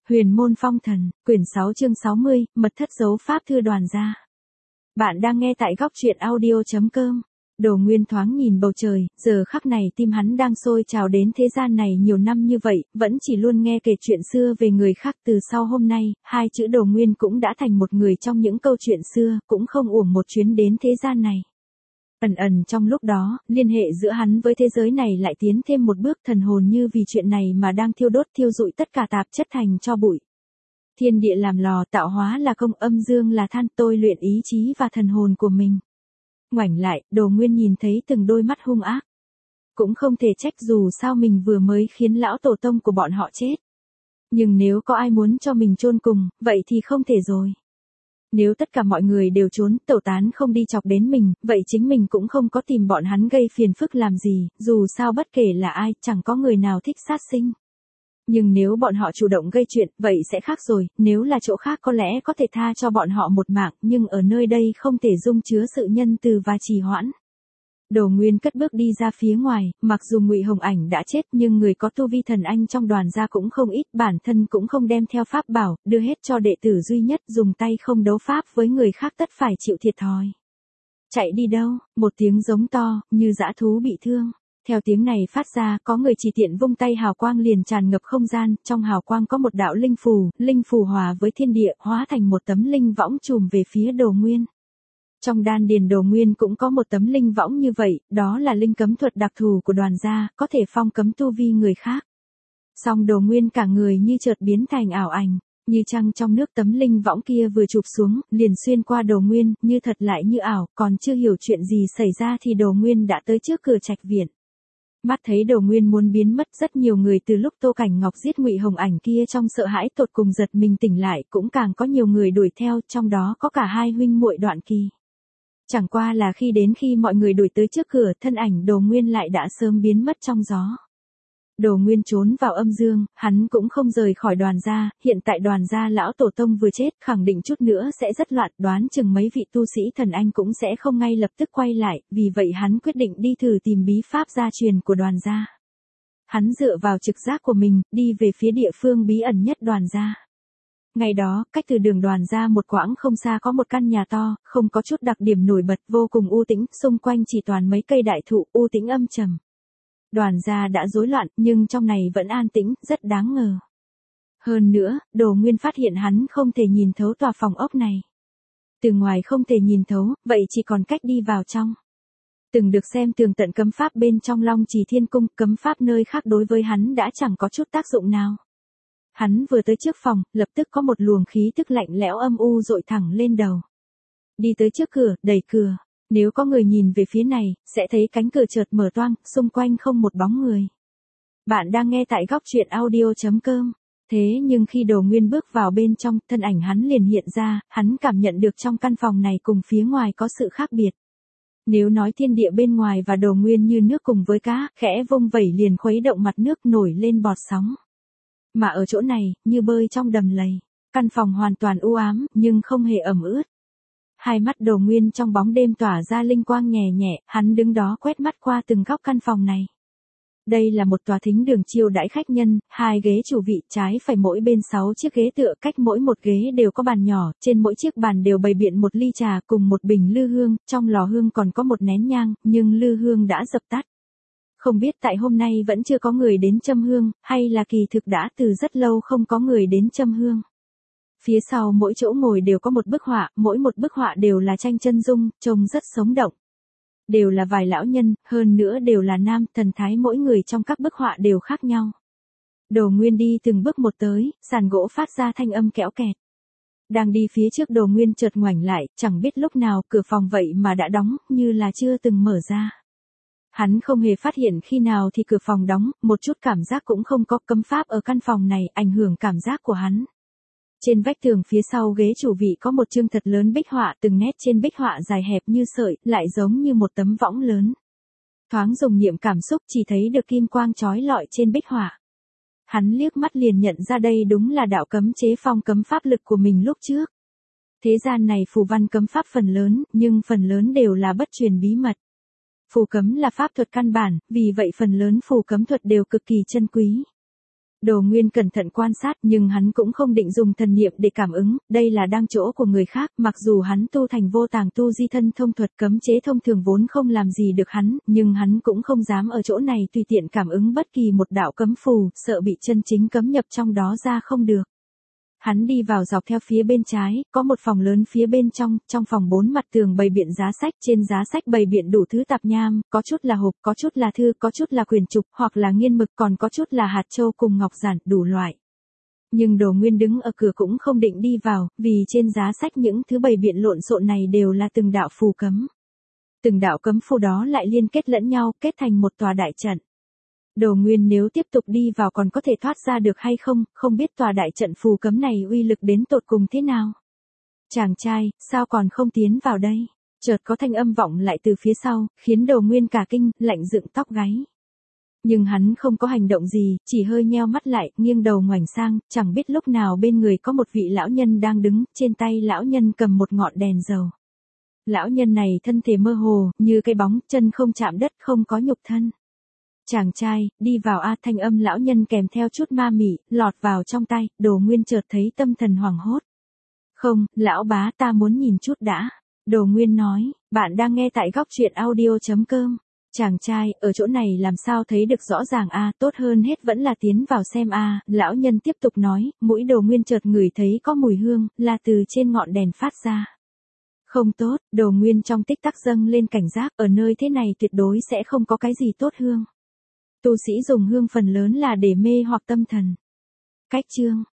Huyền môn phong thần, quyển 6 chương 60, mật thất giấu pháp thư Đoàn gia. Bạn đang nghe tại góc truyện audio.com. Đồ Nguyên thoáng nhìn bầu trời, giờ khắc này tim hắn đang sôi trào đến thế gian này nhiều năm như vậy, vẫn chỉ luôn nghe kể chuyện xưa về người khác. Từ sau hôm nay, hai chữ Đồ Nguyên cũng đã thành một người trong những câu chuyện xưa, cũng không uổng một chuyến đến thế gian này. Ẩn ẩn trong lúc đó, liên hệ giữa hắn với thế giới này lại tiến thêm một bước, thần hồn như vì chuyện này mà đang thiêu đốt thiêu rụi tất cả tạp chất thành tro bụi. Thiên địa làm lò, tạo hóa là công, âm dương là than, tôi luyện ý chí và thần hồn của mình. Ngoảnh lại, Đồ Nguyên nhìn thấy từng đôi mắt hung ác. Cũng không thể trách, dù sao mình vừa mới khiến lão tổ tông của bọn họ chết. Nhưng nếu có ai muốn cho mình chôn cùng, vậy thì không thể rồi. Nếu tất cả mọi người đều trốn, tẩu tán không đi chọc đến mình, vậy chính mình cũng không có tìm bọn hắn gây phiền phức làm gì, dù sao bất kể là ai, chẳng có người nào thích sát sinh. Nhưng nếu bọn họ chủ động gây chuyện, vậy sẽ khác rồi, nếu là chỗ khác có lẽ có thể tha cho bọn họ một mạng, nhưng ở nơi đây không thể dung chứa sự nhân từ và trì hoãn. Đồ Nguyên cất bước đi ra phía ngoài, mặc dù Ngụy Hồng Ảnh đã chết nhưng người có tu vi thần anh trong Đoàn gia cũng không ít, bản thân cũng không đem theo pháp bảo, đưa hết cho đệ tử duy nhất, dùng tay không đấu pháp với người khác tất phải chịu thiệt thòi. Chạy đi đâu? Một tiếng giống to, như dã thú bị thương. Theo tiếng này phát ra, có người chỉ tiện vung tay, hào quang liền tràn ngập không gian, trong hào quang có một đạo linh phù hòa với thiên địa, hóa thành một tấm linh võng trùm về phía Đồ Nguyên. Trong đan điền Đồ Nguyên cũng có một tấm linh võng như vậy, đó là linh cấm thuật đặc thù của Đoàn gia, có thể phong cấm tu vi người khác. Song Đồ Nguyên cả người như chợt biến thành ảo ảnh, như trăng trong nước. Tấm linh võng kia vừa chụp xuống, liền xuyên qua Đồ Nguyên, như thật lại như ảo, còn chưa hiểu chuyện gì xảy ra thì Đồ Nguyên đã tới trước cửa trạch viện. Mắt thấy Đồ Nguyên muốn biến mất, rất nhiều người từ lúc Tô Cảnh Ngọc giết Ngụy Hồng Ảnh kia trong sợ hãi tột cùng giật mình tỉnh lại, cũng càng có nhiều người đuổi theo, trong đó có cả hai huynh muội Đoạn Kỳ. Chẳng qua là khi mọi người đuổi tới trước cửa, thân ảnh Đồ Nguyên lại đã sớm biến mất trong gió. Đồ Nguyên trốn vào âm dương, hắn cũng không rời khỏi Đoàn gia, hiện tại Đoàn gia lão tổ tông vừa chết, khẳng định chút nữa sẽ rất loạn, đoán chừng mấy vị tu sĩ thần anh cũng sẽ không ngay lập tức quay lại, vì vậy hắn quyết định đi thử tìm bí pháp gia truyền của Đoàn gia. Hắn dựa vào trực giác của mình, đi về phía địa phương bí ẩn nhất Đoàn gia. Ngày đó, cách từ đường Đoàn gia một quãng không xa có một căn nhà to, không có chút đặc điểm nổi bật, vô cùng u tĩnh, xung quanh chỉ toàn mấy cây đại thụ, u tĩnh âm trầm. Đoàn gia đã rối loạn, nhưng trong này vẫn an tĩnh, rất đáng ngờ. Hơn nữa, Đồ Nguyên phát hiện hắn không thể nhìn thấu tòa phòng ốc này. Từ ngoài không thể nhìn thấu, vậy chỉ còn cách đi vào trong. Từng được xem tường tận cấm pháp bên trong Long Trì Thiên Cung, cấm pháp nơi khác đối với hắn đã chẳng có chút tác dụng nào. Hắn vừa tới trước phòng, lập tức có một luồng khí tức lạnh lẽo âm u dội thẳng lên đầu. Đi tới trước cửa, đẩy cửa. Nếu có người nhìn về phía này, sẽ thấy cánh cửa chợt mở toang, xung quanh không một bóng người. Bạn đang nghe tại góc truyện audio.com. Thế nhưng khi Đồ Nguyên bước vào bên trong, thân ảnh hắn liền hiện ra, hắn cảm nhận được trong căn phòng này cùng phía ngoài có sự khác biệt. Nếu nói thiên địa bên ngoài và Đồ Nguyên như nước cùng với cá, khẽ vung vẩy liền khuấy động mặt nước nổi lên bọt sóng. Mà ở chỗ này, như bơi trong đầm lầy. Căn phòng hoàn toàn u ám, nhưng không hề ẩm ướt. Hai mắt Đồ Nguyên trong bóng đêm tỏa ra linh quang nhẹ nhẹ, hắn đứng đó quét mắt qua từng góc căn phòng này. Đây là một tòa thính đường chiêu đãi khách nhân, hai ghế chủ vị, trái phải mỗi bên 6 chiếc ghế tựa, cách mỗi một ghế đều có bàn nhỏ, trên mỗi chiếc bàn đều bày biện một ly trà cùng một bình lư hương, trong lò hương còn có một nén nhang, nhưng lư hương đã dập tắt. Không biết tại hôm nay vẫn chưa có người đến châm hương, hay là kỳ thực đã từ rất lâu không có người đến châm hương. Phía sau mỗi chỗ ngồi đều có một bức họa, mỗi một bức họa đều là tranh chân dung, trông rất sống động. Đều là vài lão nhân, hơn nữa đều là nam, thần thái mỗi người trong các bức họa đều khác nhau. Đồ Nguyên đi từng bước một tới, sàn gỗ phát ra thanh âm kéo kẹt. Đang đi phía trước Đồ Nguyên chợt ngoảnh lại, chẳng biết lúc nào cửa phòng vậy mà đã đóng, như là chưa từng mở ra. Hắn không hề phát hiện khi nào thì cửa phòng đóng, một chút cảm giác cũng không có, cấm pháp ở căn phòng này ảnh hưởng cảm giác của hắn. Trên vách tường phía sau ghế chủ vị có một chương thật lớn bích họa, từng nét trên bích họa dài hẹp như sợi, lại giống như một tấm võng lớn. Thoáng dùng niệm cảm xúc chỉ thấy được kim quang chói lọi trên bích họa. Hắn liếc mắt liền nhận ra đây đúng là đạo cấm chế phong cấm pháp lực của mình lúc trước. Thế gian này phù văn cấm pháp phần lớn, nhưng phần lớn đều là bất truyền bí mật. Phù cấm là pháp thuật căn bản, vì vậy phần lớn phù cấm thuật đều cực kỳ chân quý. Đồ Nguyên cẩn thận quan sát nhưng hắn cũng không định dùng thần niệm để cảm ứng, đây là đang chỗ của người khác, mặc dù hắn tu thành vô tàng tu di thân thông thuật cấm chế thông thường vốn không làm gì được hắn, nhưng hắn cũng không dám ở chỗ này tùy tiện cảm ứng bất kỳ một đạo cấm phù, sợ bị chân chính cấm nhập trong đó ra không được. Hắn đi vào dọc theo phía bên trái, có một phòng lớn phía bên trong phòng 4 mặt tường bày biện giá sách, trên giá sách bày biện đủ thứ tạp nham, có chút là hộp, có chút là thư, có chút là quyển trục, hoặc là nghiên mực, còn có chút là hạt châu cùng ngọc giản, đủ loại. Nhưng Đồ Nguyên đứng ở cửa cũng không định đi vào, vì trên giá sách những thứ bày biện lộn xộn này đều là từng đạo phù cấm. Từng đạo cấm phù đó lại liên kết lẫn nhau, kết thành một tòa đại trận. Đồ Nguyên nếu tiếp tục đi vào còn có thể thoát ra được hay không, không biết tòa đại trận phù cấm này uy lực đến tột cùng thế nào. Chàng trai, sao còn không tiến vào đây? Chợt có thanh âm vọng lại từ phía sau, khiến Đồ Nguyên cả kinh, lạnh dựng tóc gáy. Nhưng hắn không có hành động gì, chỉ hơi nheo mắt lại, nghiêng đầu ngoảnh sang, chẳng biết lúc nào bên người có một vị lão nhân đang đứng, trên tay lão nhân cầm một ngọn đèn dầu. Lão nhân này thân thể mơ hồ, như cây bóng, chân không chạm đất, không có nhục thân. Chàng trai, đi vào a, thanh âm lão nhân kèm theo chút ma mị, lọt vào trong tay, Đồ Nguyên chợt thấy tâm thần hoảng hốt. Không, lão bá, ta muốn nhìn chút đã. Đồ Nguyên nói, bạn đang nghe tại góc truyện audio.com. Chàng trai, ở chỗ này làm sao thấy được rõ ràng a, tốt hơn hết vẫn là tiến vào xem a. Lão nhân tiếp tục nói, mũi Đồ Nguyên chợt ngửi thấy có mùi hương, là từ trên ngọn đèn phát ra. Không tốt, Đồ Nguyên trong tích tắc dâng lên cảnh giác, ở nơi thế này tuyệt đối sẽ không có cái gì tốt hương. Tu sĩ dùng hương phần lớn là để mê hoặc tâm thần. Cách chương